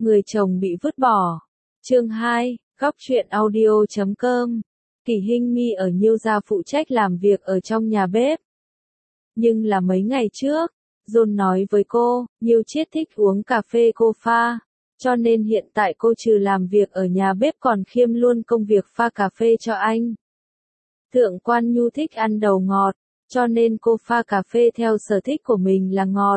Người chồng bị vứt bỏ. Chương 2, góc truyện audio.com. Kỷ Hinh Mi ở Nhiêu gia phụ trách làm việc ở trong nhà bếp. Nhưng là mấy ngày trước, John nói với cô, Nhiêu Chiết thích uống cà phê cô pha, cho nên hiện tại cô trừ làm việc ở nhà bếp còn kiêm luôn công việc pha cà phê cho anh. Thượng Quan Nhu thích ăn đầu ngọt, cho nên cô pha cà phê theo sở thích của mình là ngọt.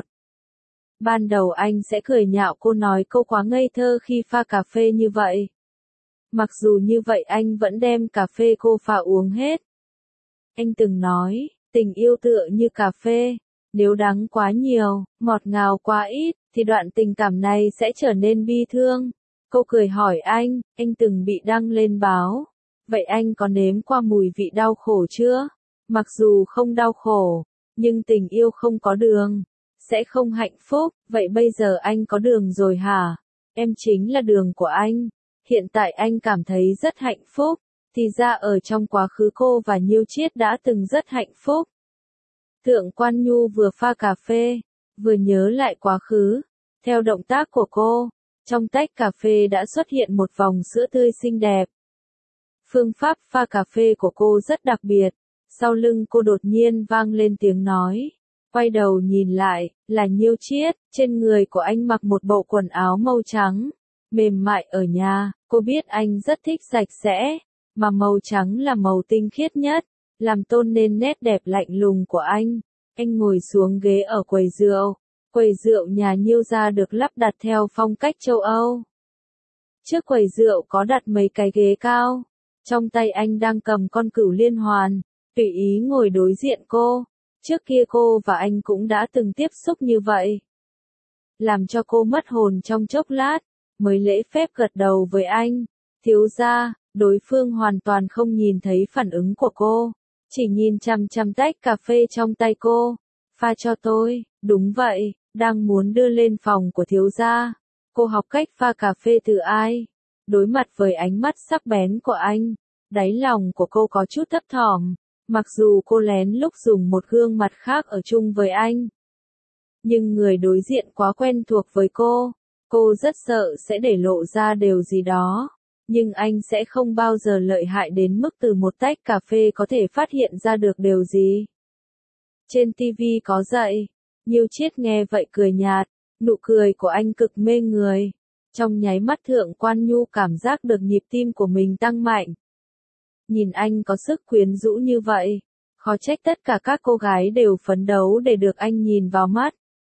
Ban đầu anh sẽ cười nhạo cô nói cô quá ngây thơ khi pha cà phê như vậy. Mặc dù như vậy anh vẫn đem cà phê cô pha uống hết. Anh từng nói, tình yêu tựa như cà phê, nếu đắng quá nhiều, ngọt ngào quá ít, thì đoạn tình cảm này sẽ trở nên bi thương. Cô cười hỏi anh từng bị đăng lên báo. Vậy anh có nếm qua mùi vị đau khổ chưa? Mặc dù không đau khổ, nhưng tình yêu không có đường sẽ không hạnh phúc. Vậy bây giờ anh có đường rồi hả? Em chính là đường của anh. Hiện tại anh cảm thấy rất hạnh phúc. Thì ra ở trong quá khứ cô và Nhiêu Chiết đã từng rất hạnh phúc. Thượng Quan Nhu vừa pha cà phê, vừa nhớ lại quá khứ. Theo động tác của cô, trong tách cà phê đã xuất hiện một vòng sữa tươi xinh đẹp. Phương pháp pha cà phê của cô rất đặc biệt. Sau lưng cô đột nhiên vang lên tiếng nói. Quay đầu nhìn lại, là Nhiêu Chiết, trên người của anh mặc một bộ quần áo màu trắng, mềm mại ở nhà. Cô biết anh rất thích sạch sẽ, mà màu trắng là màu tinh khiết nhất, làm tôn nên nét đẹp lạnh lùng của anh. Anh ngồi xuống ghế ở quầy rượu. Quầy rượu nhà Nhiêu gia được lắp đặt theo phong cách châu Âu. Trước quầy rượu có đặt mấy cái ghế cao. Trong tay anh đang cầm con cửu liên hoàn, tùy ý ngồi đối diện cô. Trước kia cô và anh cũng đã từng tiếp xúc như vậy. Làm cho cô mất hồn trong chốc lát, mới lễ phép gật đầu với anh. Thiếu gia, đối phương hoàn toàn không nhìn thấy phản ứng của cô. Chỉ nhìn chằm chằm tách cà phê trong tay cô. Pha cho tôi, đúng vậy, đang muốn đưa lên phòng của thiếu gia. Cô học cách pha cà phê từ ai? Đối mặt với ánh mắt sắc bén của anh, đáy lòng của cô có chút thấp thỏm. Mặc dù cô lén lúc dùng một gương mặt khác ở chung với anh. Nhưng người đối diện quá quen thuộc với cô rất sợ sẽ để lộ ra điều gì đó. Nhưng anh sẽ không bao giờ lợi hại đến mức từ một tách cà phê có thể phát hiện ra được điều gì. Trên TV có dạy, Nhiêu Chiết nghe vậy cười nhạt, nụ cười của anh cực mê người. Trong nháy mắt Thượng Quan Nhu cảm giác được nhịp tim của mình tăng mạnh. Nhìn anh có sức quyến rũ như vậy, khó trách tất cả các cô gái đều phấn đấu để được anh nhìn vào mắt.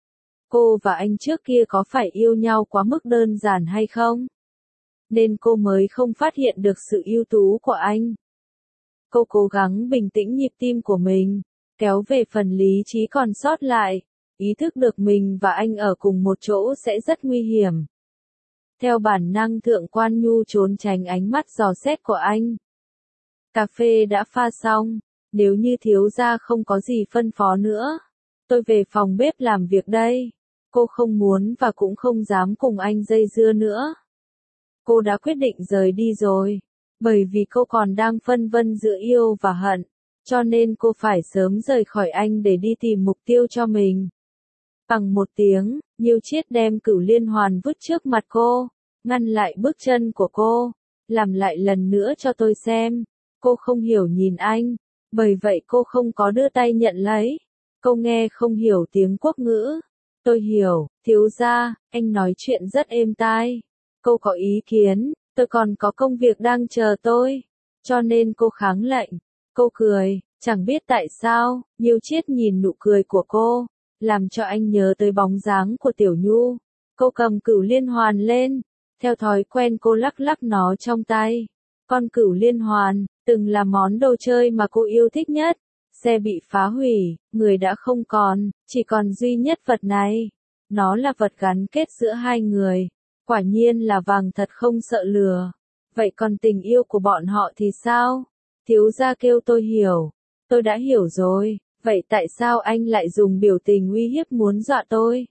Cô và anh trước kia có phải yêu nhau quá mức đơn giản hay không? Nên cô mới không phát hiện được sự ưu tú của anh. Cô cố gắng bình tĩnh nhịp tim của mình, kéo về phần lý trí còn sót lại, ý thức được mình và anh ở cùng một chỗ sẽ rất nguy hiểm. Theo bản năng Thượng Quan Nhu trốn tránh ánh mắt dò xét của anh. Cà phê đã pha xong, nếu như thiếu gia không có gì phân phó nữa, tôi về phòng bếp làm việc đây. Cô không muốn và cũng không dám cùng anh dây dưa nữa. Cô đã quyết định rời đi rồi, bởi vì cô còn đang phân vân giữa yêu và hận, cho nên cô phải sớm rời khỏi anh để đi tìm mục tiêu cho mình. Bằng một tiếng, Nhiêu Chiết đem cửu liên hoàn vứt trước mặt cô, ngăn lại bước chân của cô, làm lại lần nữa cho tôi xem. Cô không hiểu nhìn anh, bởi vậy cô không có đưa tay nhận lấy. Cô nghe không hiểu tiếng quốc ngữ. Tôi hiểu, thiếu gia, anh nói chuyện rất êm tai. Cô có ý kiến, tôi còn có công việc đang chờ tôi. Cho nên cô kháng lệnh. Cô cười, chẳng biết tại sao, Nhiêu Chiết nhìn nụ cười của cô, làm cho anh nhớ tới bóng dáng của Tiểu Nhu. Cô cầm cửu liên hoàn lên, theo thói quen cô lắc lắc nó trong tay. Con cửu liên hoàn, từng là món đồ chơi mà cô yêu thích nhất. Xe bị phá hủy, người đã không còn, chỉ còn duy nhất vật này. Nó là vật gắn kết giữa hai người. Quả nhiên là vàng thật không sợ lửa. Vậy còn tình yêu của bọn họ thì sao? Thiếu gia kêu tôi hiểu. Tôi đã hiểu rồi. Vậy tại sao anh lại dùng biểu tình uy hiếp muốn dọa tôi?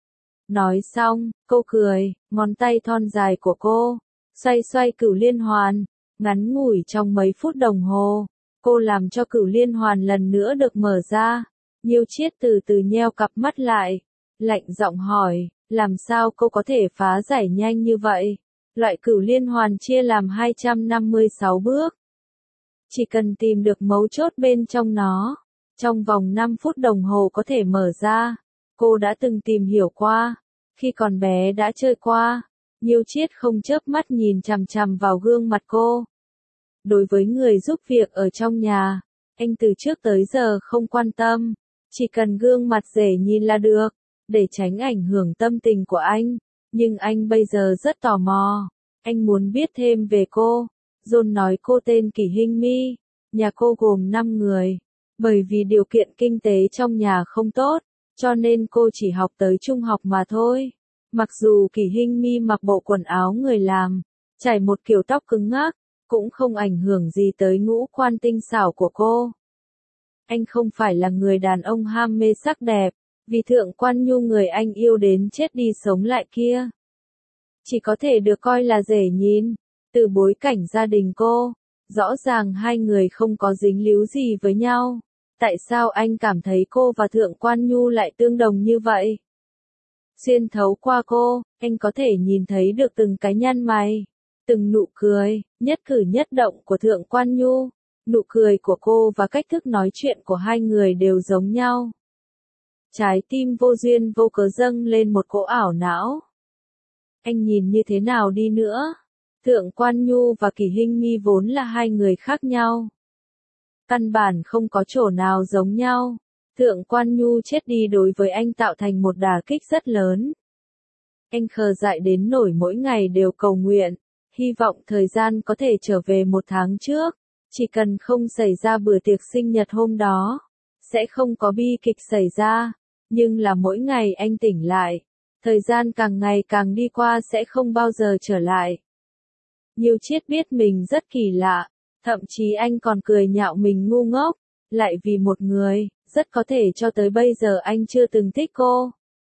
Nói xong, cô cười, ngón tay thon dài của cô xoay xoay cửu liên hoàn. Ngắn ngủi trong mấy phút đồng hồ, cô làm cho cửu liên hoàn lần nữa được mở ra. Nhiêu Chiết từ từ nheo cặp mắt lại, lạnh giọng hỏi, Làm sao cô có thể phá giải nhanh như vậy? Loại cửu liên hoàn chia làm 256 bước. Chỉ cần tìm được mấu chốt bên trong nó, trong vòng 5 phút đồng hồ có thể mở ra. Cô đã từng tìm hiểu qua, khi còn bé đã chơi qua. Nhiêu Chiết không chớp mắt nhìn chằm chằm vào gương mặt cô. Đối với người giúp việc ở trong nhà, anh từ trước tới giờ không quan tâm, chỉ cần gương mặt dễ nhìn là được, để tránh ảnh hưởng tâm tình của anh. Nhưng anh bây giờ rất tò mò, anh muốn biết thêm về cô. John nói cô tên Kỷ Hinh Mi, nhà cô gồm 5 người. Bởi vì điều kiện kinh tế trong nhà không tốt, cho nên cô chỉ học tới trung học mà thôi. Mặc dù Kỷ Hinh Mi mặc bộ quần áo người làm, trải một kiểu tóc cứng ngắc, cũng không ảnh hưởng gì tới ngũ quan tinh xảo của cô. Anh không phải là người đàn ông ham mê sắc đẹp, vì Thượng Quan Nhu người anh yêu đến chết đi sống lại kia. Chỉ có thể được coi là dễ nhìn, từ bối cảnh gia đình cô, rõ ràng hai người không có dính líu gì với nhau. Tại sao anh cảm thấy cô và Thượng Quan Nhu lại tương đồng như vậy? Xuyên thấu qua cô, anh có thể nhìn thấy được từng cái nhăn mày, từng nụ cười, nhất cử nhất động của Thượng Quan Nhu. Nụ cười của cô và cách thức nói chuyện của hai người đều giống nhau. Trái tim vô duyên vô cớ dâng lên một cỗ ảo não. Anh nhìn như thế nào đi nữa? Thượng Quan Nhu và Kỷ Hinh Mi vốn là hai người khác nhau. Căn bản không có chỗ nào giống nhau. Thượng Quan Nhu chết đi đối với anh tạo thành một đả kích rất lớn. Anh khờ dại đến nỗi mỗi ngày đều cầu nguyện, hy vọng thời gian có thể trở về 1 tháng trước. Chỉ cần không xảy ra bữa tiệc sinh nhật hôm đó, sẽ không có bi kịch xảy ra. Nhưng là mỗi ngày anh tỉnh lại, thời gian càng ngày càng đi qua sẽ không bao giờ trở lại. Nhiêu Chiết biết mình rất kỳ lạ, thậm chí anh còn cười nhạo mình ngu ngốc, lại vì một người, rất có thể cho tới bây giờ anh chưa từng thích cô.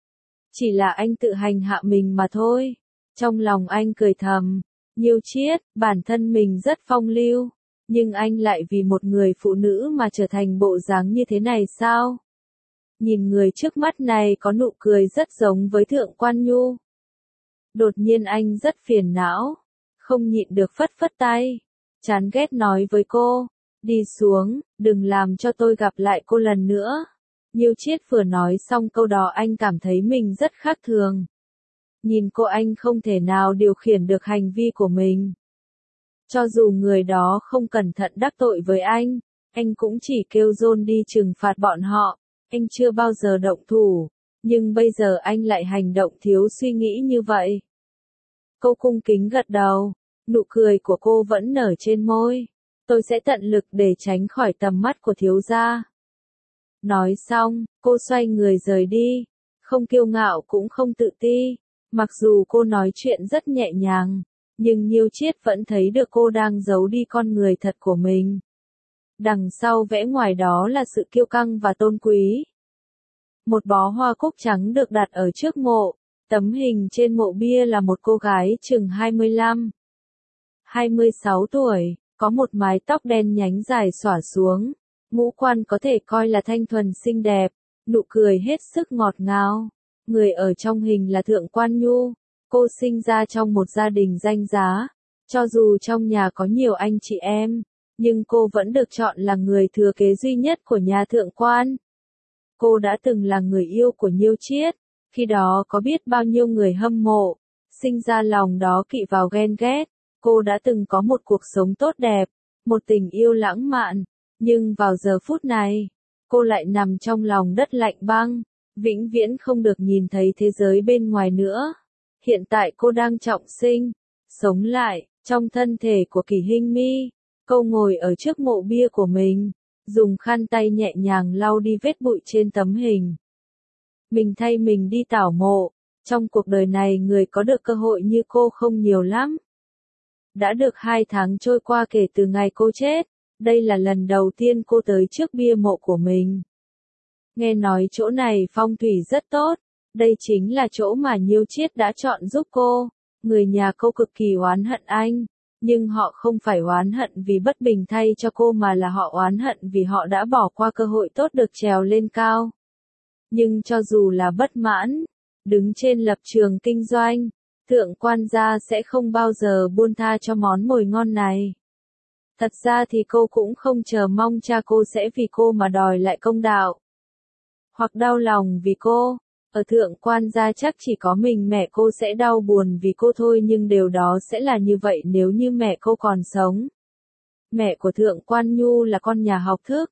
Chỉ là anh tự hành hạ mình mà thôi. Trong lòng anh cười thầm, Nhiêu Chiết, bản thân mình rất phong lưu, nhưng anh lại vì một người phụ nữ mà trở thành bộ dáng như thế này sao? Nhìn người trước mắt này có nụ cười rất giống với Thượng Quan Nhu. Đột nhiên anh rất phiền não, không nhịn được phất phất tay, chán ghét nói với cô, đi xuống, đừng làm cho tôi gặp lại cô lần nữa. Nhiêu Chiết vừa nói xong câu đó anh cảm thấy mình rất khác thường. Nhìn cô anh không thể nào điều khiển được hành vi của mình. Cho dù người đó không cẩn thận đắc tội với anh cũng chỉ kêu John đi trừng phạt bọn họ, anh chưa bao giờ động thủ, nhưng bây giờ anh lại hành động thiếu suy nghĩ như vậy. Cô cung kính gật đầu, nụ cười của cô vẫn nở trên môi, tôi sẽ tận lực để tránh khỏi tầm mắt của thiếu gia. Nói xong, cô xoay người rời đi, không kiêu ngạo cũng không tự ti, mặc dù cô nói chuyện rất nhẹ nhàng. Nhưng Nhiêu Chiết vẫn thấy được cô đang giấu đi con người thật của mình. Đằng sau vẻ ngoài đó là sự kiêu căng và tôn quý. Một bó hoa cúc trắng được đặt ở trước mộ, tấm hình trên mộ bia là một cô gái chừng 25, 26 tuổi, có một mái tóc đen nhánh dài xõa xuống, ngũ quan có thể coi là thanh thuần xinh đẹp, nụ cười hết sức ngọt ngào. Người ở trong hình là Thượng Quan Nhu. Cô sinh ra trong một gia đình danh giá, cho dù trong nhà có nhiều anh chị em, nhưng cô vẫn được chọn là người thừa kế duy nhất của nhà Thượng Quan. Cô đã từng là người yêu của Nhiêu Chiết, khi đó có biết bao nhiêu người hâm mộ, sinh ra lòng đó kỵ vào ghen ghét. Cô đã từng có một cuộc sống tốt đẹp, một tình yêu lãng mạn, nhưng vào giờ phút này, cô lại nằm trong lòng đất lạnh băng, vĩnh viễn không được nhìn thấy thế giới bên ngoài nữa. Hiện tại cô đang trọng sinh, sống lại, trong thân thể của Kỷ Hinh Mi. Cô ngồi ở trước mộ bia của mình, dùng khăn tay nhẹ nhàng lau đi vết bụi trên tấm hình. Mình thay mình đi tảo mộ, trong cuộc đời này người có được cơ hội như cô không nhiều lắm. Đã được 2 tháng trôi qua kể từ ngày cô chết, đây là lần đầu tiên cô tới trước bia mộ của mình. Nghe nói chỗ này phong thủy rất tốt. Đây chính là chỗ mà Nhiêu Chiết đã chọn giúp cô. Người nhà cô cực kỳ oán hận anh, nhưng họ không phải oán hận vì bất bình thay cho cô mà là họ oán hận vì họ đã bỏ qua cơ hội tốt được trèo lên cao. Nhưng cho dù là bất mãn, Đứng trên lập trường kinh doanh, Thượng quan gia sẽ không bao giờ buông tha cho món mồi ngon này. Thật ra thì cô cũng không chờ mong cha cô sẽ vì cô mà đòi lại công đạo. Hoặc đau lòng vì cô. Ở Thượng quan gia chắc chỉ có mình mẹ cô sẽ đau buồn vì cô thôi, nhưng điều đó sẽ là như vậy nếu như mẹ cô còn sống. Mẹ của Thượng quan Nhu là con nhà học thức,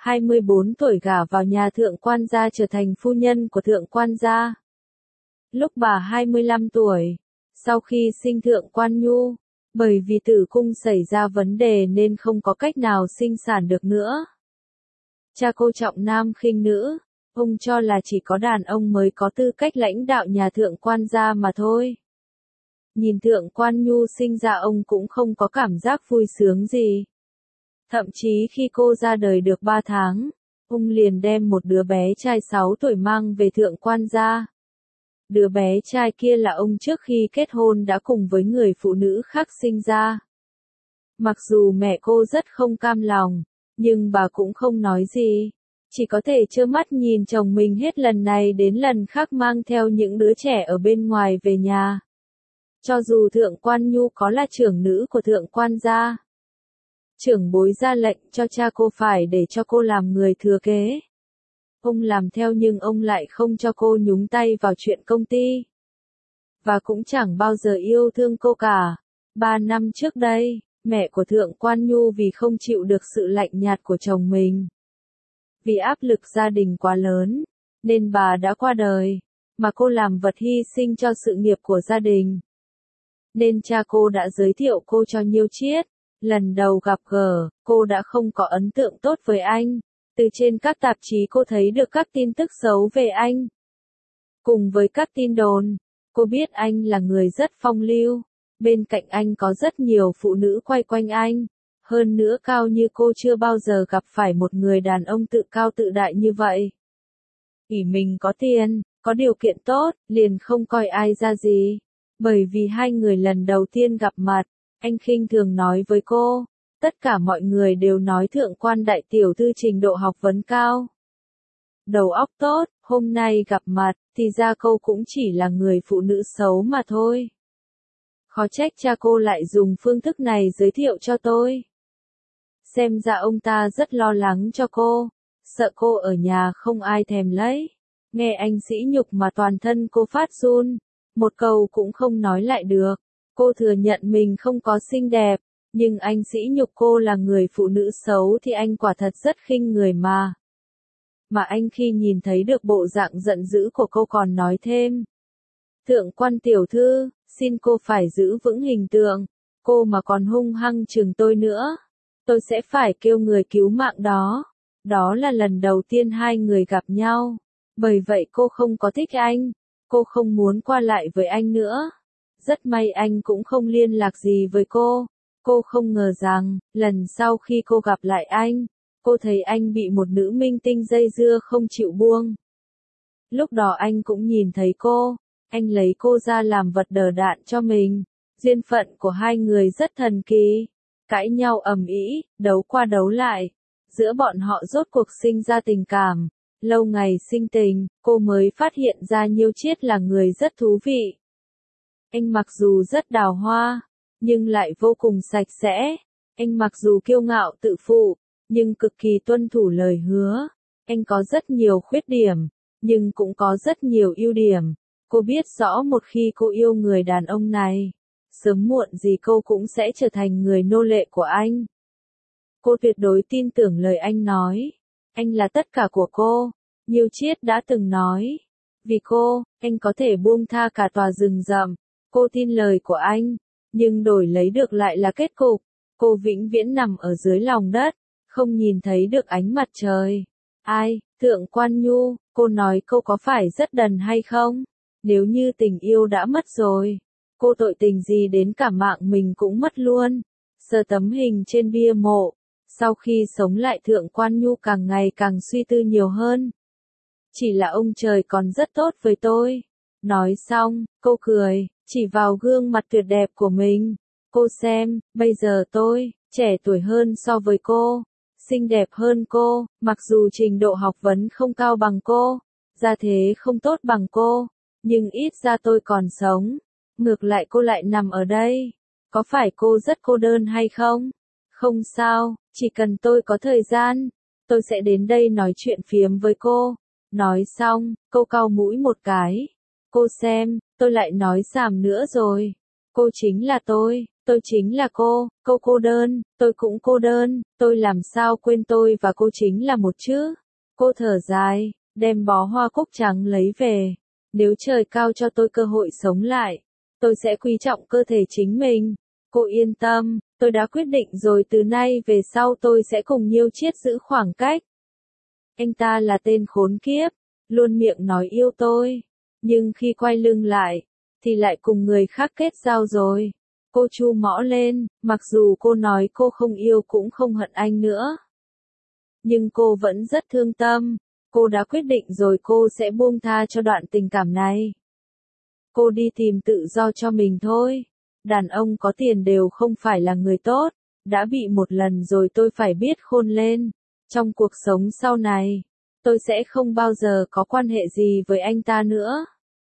24 tuổi gả vào nhà Thượng quan gia trở thành phu nhân của Thượng quan gia. Lúc bà 25 tuổi, sau khi sinh Thượng quan Nhu, bởi vì tử cung xảy ra vấn đề nên không có cách nào sinh sản được nữa. Cha cô trọng nam khinh nữ, ông cho là chỉ có đàn ông mới có tư cách lãnh đạo nhà Thượng quan gia mà thôi. Nhìn Thượng quan Nhu sinh ra ông cũng không có cảm giác vui sướng gì. Thậm chí khi cô ra đời được 3 tháng, ông liền đem một đứa bé trai 6 tuổi mang về Thượng quan gia. Đứa bé trai kia là ông trước khi kết hôn đã cùng với người phụ nữ khác sinh ra. Mặc dù mẹ cô rất không cam lòng, nhưng bà cũng không nói gì. Chỉ có thể trơ mắt nhìn chồng mình hết lần này đến lần khác mang theo những đứa trẻ ở bên ngoài về nhà. Cho dù Thượng quan Nhu có là trưởng nữ của Thượng quan gia, trưởng bối ra lệnh cho cha cô phải để cho cô làm người thừa kế. Ông làm theo nhưng ông lại không cho cô nhúng tay vào chuyện công ty. Và cũng chẳng bao giờ yêu thương cô cả. 3 năm trước đây, mẹ của Thượng quan Nhu vì không chịu được sự lạnh nhạt của chồng mình, vì áp lực gia đình quá lớn, nên bà đã qua đời, mà cô làm vật hy sinh cho sự nghiệp của gia đình. Nên cha cô đã giới thiệu cô cho Nhiêu Chiết. Lần đầu gặp gỡ, cô đã không có ấn tượng tốt với anh. Từ trên các tạp chí cô thấy được các tin tức xấu về anh. Cùng với các tin đồn, cô biết anh là người rất phong lưu. Bên cạnh anh có rất nhiều phụ nữ quay quanh anh. Hơn nữa cao như cô chưa bao giờ gặp phải một người đàn ông tự cao tự đại như vậy. Ỷ mình có tiền, có điều kiện tốt, liền không coi ai ra gì. Bởi vì hai người lần đầu tiên gặp mặt, anh khinh thường nói với cô, tất cả mọi người đều nói Thượng quan đại tiểu thư trình độ học vấn cao, đầu óc tốt, hôm nay gặp mặt, thì ra cô cũng chỉ là người phụ nữ xấu mà thôi. Khó trách cha cô lại dùng phương thức này giới thiệu cho tôi. Xem ra ông ta rất lo lắng cho cô, sợ cô ở nhà không ai thèm lấy. Nghe anh sỉ nhục mà toàn thân cô phát run, một câu cũng không nói lại được. Cô thừa nhận mình không có xinh đẹp, nhưng anh sỉ nhục cô là người phụ nữ xấu thì anh quả thật rất khinh người mà. Mà anh khi nhìn thấy được bộ dạng giận dữ của cô còn nói thêm. Thượng quan tiểu thư, xin cô phải giữ vững hình tượng, cô mà còn hung hăng chừng tôi nữa, tôi sẽ phải kêu người cứu mạng đó. Đó là lần đầu tiên hai người gặp nhau, bởi vậy cô không có thích anh, cô không muốn qua lại với anh nữa. Rất may anh cũng không liên lạc gì với cô. Cô không ngờ rằng, lần sau khi cô gặp lại anh, cô thấy anh bị một nữ minh tinh dây dưa không chịu buông. Lúc đó anh cũng nhìn thấy cô, anh lấy cô ra làm vật đờ đạn cho mình. Duyên phận của hai người rất thần kỳ. Cãi nhau ầm ĩ, đấu qua đấu lại. Giữa bọn họ rốt cuộc sinh ra tình cảm. Lâu ngày sinh tình, cô mới phát hiện ra Nhiêu Chiết là người rất thú vị. Anh mặc dù rất đào hoa, nhưng lại vô cùng sạch sẽ. Anh mặc dù kiêu ngạo tự phụ, nhưng cực kỳ tuân thủ lời hứa. Anh có rất nhiều khuyết điểm, nhưng cũng có rất nhiều ưu điểm. Cô biết rõ một khi cô yêu người đàn ông này, sớm muộn gì cô cũng sẽ trở thành người nô lệ của anh. Cô tuyệt đối tin tưởng lời anh nói. Anh là tất cả của cô. Nhiêu Chiết đã từng nói. Vì cô, anh có thể buông tha cả tòa rừng rậm. Cô tin lời của anh, nhưng đổi lấy được lại là kết cục. Cô vĩnh viễn nằm ở dưới lòng đất, không nhìn thấy được ánh mặt trời. Ai, Thượng quan Nhu, cô nói cô có phải rất đần hay không? Nếu như tình yêu đã mất rồi, cô tội tình gì đến cả mạng mình cũng mất luôn. Sờ tấm hình trên bia mộ, sau khi sống lại Thượng quan Nhu càng ngày càng suy tư nhiều hơn. Chỉ là ông trời còn rất tốt với tôi. Nói xong, cô cười, chỉ vào gương mặt tuyệt đẹp của mình. Cô xem, bây giờ tôi, trẻ tuổi hơn so với cô, xinh đẹp hơn cô, mặc dù trình độ học vấn không cao bằng cô, gia thế không tốt bằng cô, Nhưng ít ra tôi còn sống. Ngược lại cô lại nằm ở đây. Có phải cô rất cô đơn hay không? Không sao, chỉ cần tôi có thời gian, tôi sẽ đến đây nói chuyện phiếm với cô. Nói xong, cô cau mũi một cái. Cô xem, tôi lại nói giảm nữa rồi. Cô chính là tôi chính là cô cô đơn, tôi cũng cô đơn, tôi làm sao quên tôi và cô chính là một chứ? Cô thở dài, đem bó hoa cúc trắng lấy về. Nếu trời cao cho tôi cơ hội sống lại, tôi sẽ quý trọng cơ thể chính mình. Cô yên tâm, tôi đã quyết định rồi, từ nay về sau tôi sẽ cùng Nhiêu Chiết giữ khoảng cách. Anh ta là tên khốn kiếp, luôn miệng nói yêu tôi, nhưng khi quay lưng lại, thì lại cùng người khác kết giao rồi. Cô chu mõ lên, mặc dù cô nói cô không yêu cũng không hận anh nữa. Nhưng cô vẫn rất thương tâm, cô đã quyết định rồi, cô sẽ buông tha cho đoạn tình cảm này. Cô đi tìm tự do cho mình thôi. Đàn ông có tiền đều không phải là người tốt, đã bị một lần rồi, tôi phải biết khôn lên. Trong cuộc sống sau này, tôi sẽ không bao giờ có quan hệ gì với anh ta nữa.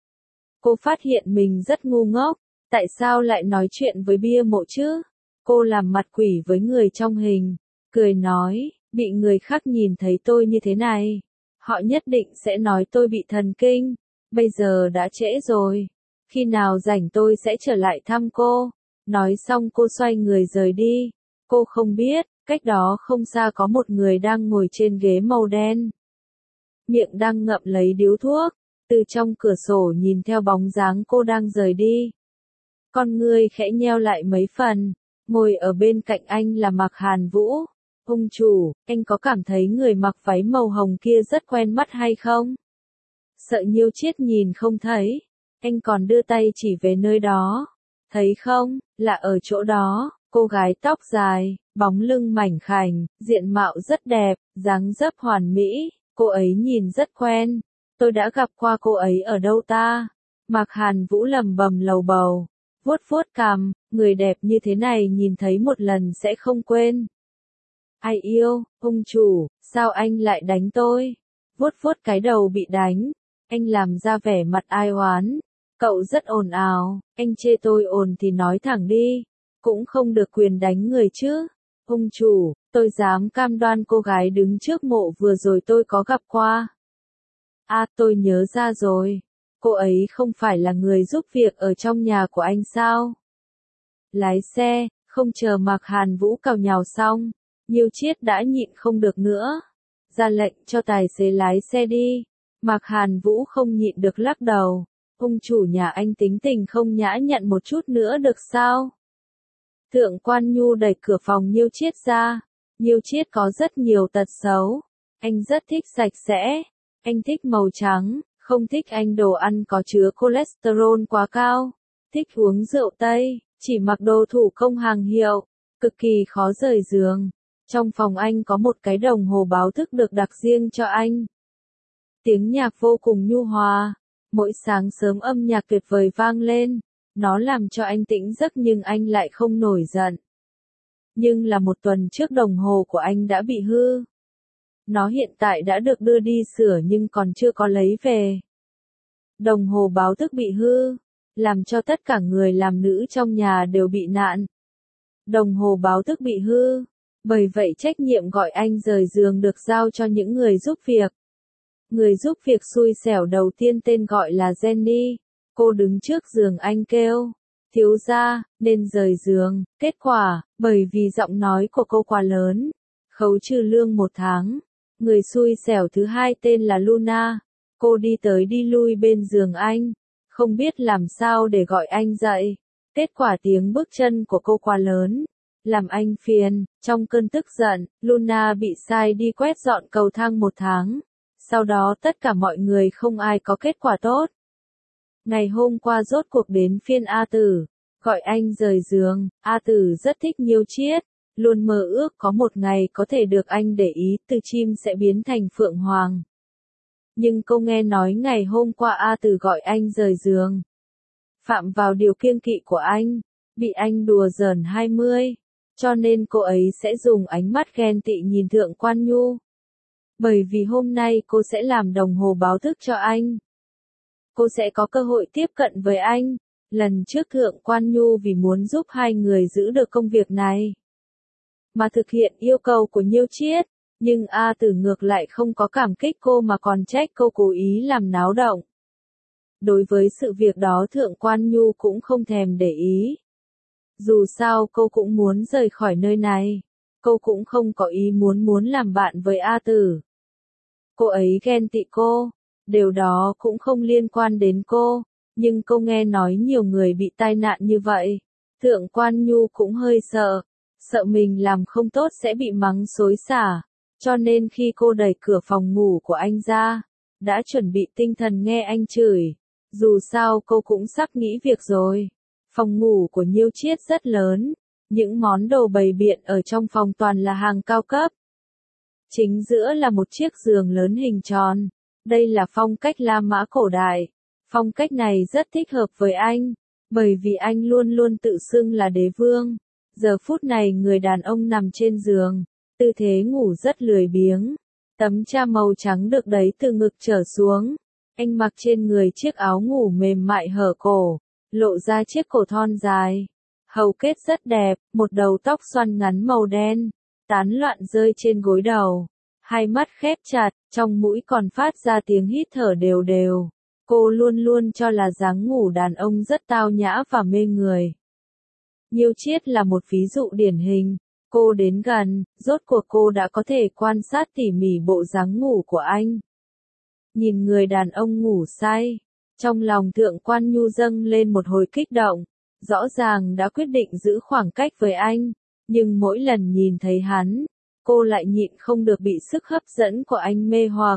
Cô phát hiện mình rất ngu ngốc, tại sao lại nói chuyện với bia mộ chứ? Cô làm mặt quỷ với người trong hình, cười nói, bị người khác nhìn thấy tôi như thế này, họ nhất định sẽ nói tôi bị thần kinh. Bây giờ đã trễ rồi, khi nào rảnh tôi sẽ trở lại thăm cô. Nói xong cô xoay người rời đi. Cô không biết, cách đó không xa có một người đang ngồi trên ghế màu đen. Miệng đang ngậm lấy điếu thuốc, từ trong cửa sổ nhìn theo bóng dáng cô đang rời đi. Con ngươi khẽ nheo lại mấy phần, ngồi ở bên cạnh anh là Mạc Hàn Vũ. Ông chủ, anh có cảm thấy người mặc váy màu hồng kia rất quen mắt hay không? Sợ Nhiêu Chiết nhìn không thấy, anh còn đưa tay chỉ về nơi đó. Thấy không, là ở chỗ đó, cô gái tóc dài, bóng lưng mảnh khảnh, diện mạo rất đẹp, dáng dấp hoàn mỹ, cô ấy nhìn rất quen. Tôi đã gặp qua cô ấy ở đâu ta? Mạc Hàn Vũ lầm bầm lầu bầu, vuốt vuốt cằm, người đẹp như thế này nhìn thấy một lần sẽ không quên. Ai yêu, ông chủ, sao anh lại đánh tôi? Vuốt vuốt cái đầu bị đánh, anh làm ra vẻ mặt ai oán. Cậu rất ồn ào, anh chê tôi ồn thì nói thẳng đi, cũng không được quyền đánh người chứ. Ông chủ, tôi dám cam đoan cô gái đứng trước mộ vừa rồi tôi có gặp qua. À, tôi nhớ ra rồi, cô ấy không phải là người giúp việc ở trong nhà của anh sao? Lái xe, không chờ Mạc Hàn Vũ càu nhàu xong, Nhiêu Chiết đã nhịn không được nữa, ra lệnh cho tài xế lái xe đi. Mạc Hàn Vũ không nhịn được lắc đầu. Ông chủ nhà anh tính tình không nhã nhặn một chút nữa được sao? Thượng Quan Nhu đẩy cửa phòng Nhiêu Chiết ra. Nhiêu Chiết có rất nhiều tật xấu. Anh rất thích sạch sẽ. Anh thích màu trắng, không thích anh đồ ăn có chứa cholesterol quá cao. Thích uống rượu Tây, chỉ mặc đồ thủ công hàng hiệu, cực kỳ khó rời giường. Trong phòng anh có một cái đồng hồ báo thức được đặt riêng cho anh. Tiếng nhạc vô cùng nhu hòa. Mỗi sáng sớm âm nhạc tuyệt vời vang lên, nó làm cho anh tỉnh giấc nhưng anh lại không nổi giận. Nhưng là một tuần trước đồng hồ của anh đã bị hư. Nó hiện tại đã được đưa đi sửa nhưng còn chưa có lấy về. Đồng hồ báo thức bị hư, làm cho tất cả người làm nữ trong nhà đều bị nạn. Đồng hồ báo thức bị hư, bởi vậy trách nhiệm gọi anh rời giường được giao cho những người giúp việc. Người giúp việc xui xẻo đầu tiên tên gọi là Jenny. Cô đứng trước giường anh kêu, thiếu gia, nên rời giường. Kết quả, bởi vì giọng nói của cô quá lớn, khấu trừ lương 1 tháng. Người xui xẻo thứ hai tên là Luna. Cô đi tới đi lui bên giường anh, không biết làm sao để gọi anh dậy. Kết quả tiếng bước chân của cô quá lớn, làm anh phiền. Trong cơn tức giận, Luna bị sai đi quét dọn cầu thang 1 tháng. Sau đó tất cả mọi người không ai có kết quả tốt. Ngày hôm qua rốt cuộc đến phiên A Tử, gọi anh rời giường. A Tử rất thích Nhiêu Chiết, luôn mơ ước có một ngày có thể được anh để ý, từ chim sẽ biến thành phượng hoàng. Nhưng cô nghe nói ngày hôm qua A Tử gọi anh rời giường, phạm vào điều kiêng kỵ của anh, bị anh đùa giỡn 20, cho nên cô ấy sẽ dùng ánh mắt ghen tị nhìn Thượng Quan Nhu. Bởi vì hôm nay cô sẽ làm đồng hồ báo thức cho anh. cô sẽ có cơ hội tiếp cận với anh. Lần trước Thượng Quan Nhu vì muốn giúp hai người giữ được công việc này, mà thực hiện yêu cầu của Nhiêu Chiết, nhưng A Tử ngược lại không có cảm kích cô mà còn trách cô cố ý làm náo động. Đối với sự việc đó Thượng Quan Nhu cũng không thèm để ý. Dù sao cô cũng muốn rời khỏi nơi này. Cô cũng không có ý muốn làm bạn với A Tử. Cô ấy ghen tị cô. Điều đó cũng không liên quan đến cô. Nhưng cô nghe nói nhiều người bị tai nạn như vậy. Thượng Quan Nhu cũng hơi sợ. Sợ mình làm không tốt sẽ bị mắng xối xả. Cho nên khi cô đẩy cửa phòng ngủ của anh ra, đã chuẩn bị tinh thần nghe anh chửi. Dù sao cô cũng sắp nghỉ việc rồi. Phòng ngủ của Nhiêu Chiết rất lớn. Những món đồ bày biện ở trong phòng toàn là hàng cao cấp. Chính giữa là một chiếc giường lớn hình tròn. Đây là phong cách La Mã cổ đại. Phong cách này rất thích hợp với anh. Bởi vì anh luôn luôn tự xưng là đế vương. Giờ phút này người đàn ông nằm trên giường. Tư thế ngủ rất lười biếng. Tấm chăn màu trắng được đẩy từ ngực trở xuống. Anh mặc trên người chiếc áo ngủ mềm mại hở cổ. Lộ ra chiếc cổ thon dài. Hầu kết rất đẹp, một đầu tóc xoăn ngắn màu đen, tán loạn rơi trên gối đầu. Hai mắt khép chặt, trong mũi còn phát ra tiếng hít thở đều đều. Cô luôn luôn cho là dáng ngủ đàn ông rất tao nhã và mê người. Nhiêu Chiết là một ví dụ điển hình. Cô đến gần, rốt cuộc cô đã có thể quan sát tỉ mỉ bộ dáng ngủ của anh. Nhìn người đàn ông ngủ say, trong lòng Thượng Quan Nhu dâng lên một hồi kích động. Rõ ràng đã quyết định giữ khoảng cách với anh, nhưng mỗi lần nhìn thấy hắn, cô lại nhịn không được bị sức hấp dẫn của anh mê hoặc.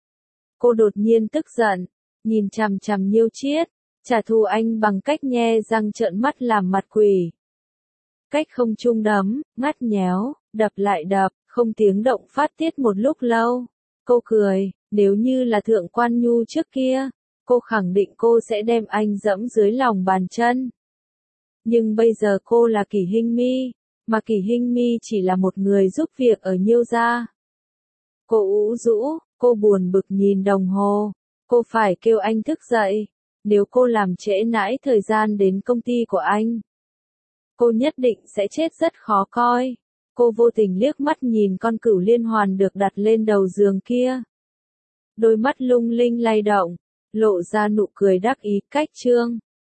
Cô đột nhiên tức giận, nhìn chằm chằm Nhiêu Chiết, trả thù anh bằng cách nhe răng trợn mắt làm mặt quỷ. Cách không trung đấm, ngắt nhéo, đập lại đập, không tiếng động phát tiết một lúc lâu. Cô cười, nếu như là Thượng Quan Nhu trước kia, cô khẳng định cô sẽ đem anh dẫm dưới lòng bàn chân. Nhưng bây giờ cô là Kỷ Hinh Mi, mà Kỷ Hinh Mi chỉ là một người giúp việc ở Nhiêu gia. Cô ủ rũ, cô buồn bực nhìn đồng hồ, cô phải kêu anh thức dậy, nếu cô làm trễ nải thời gian đến công ty của anh, cô nhất định sẽ chết rất khó coi. Cô vô tình liếc mắt nhìn con cửu liên hoàn được đặt lên đầu giường kia. Đôi mắt lung linh lay động, lộ ra nụ cười đắc ý, cách trương.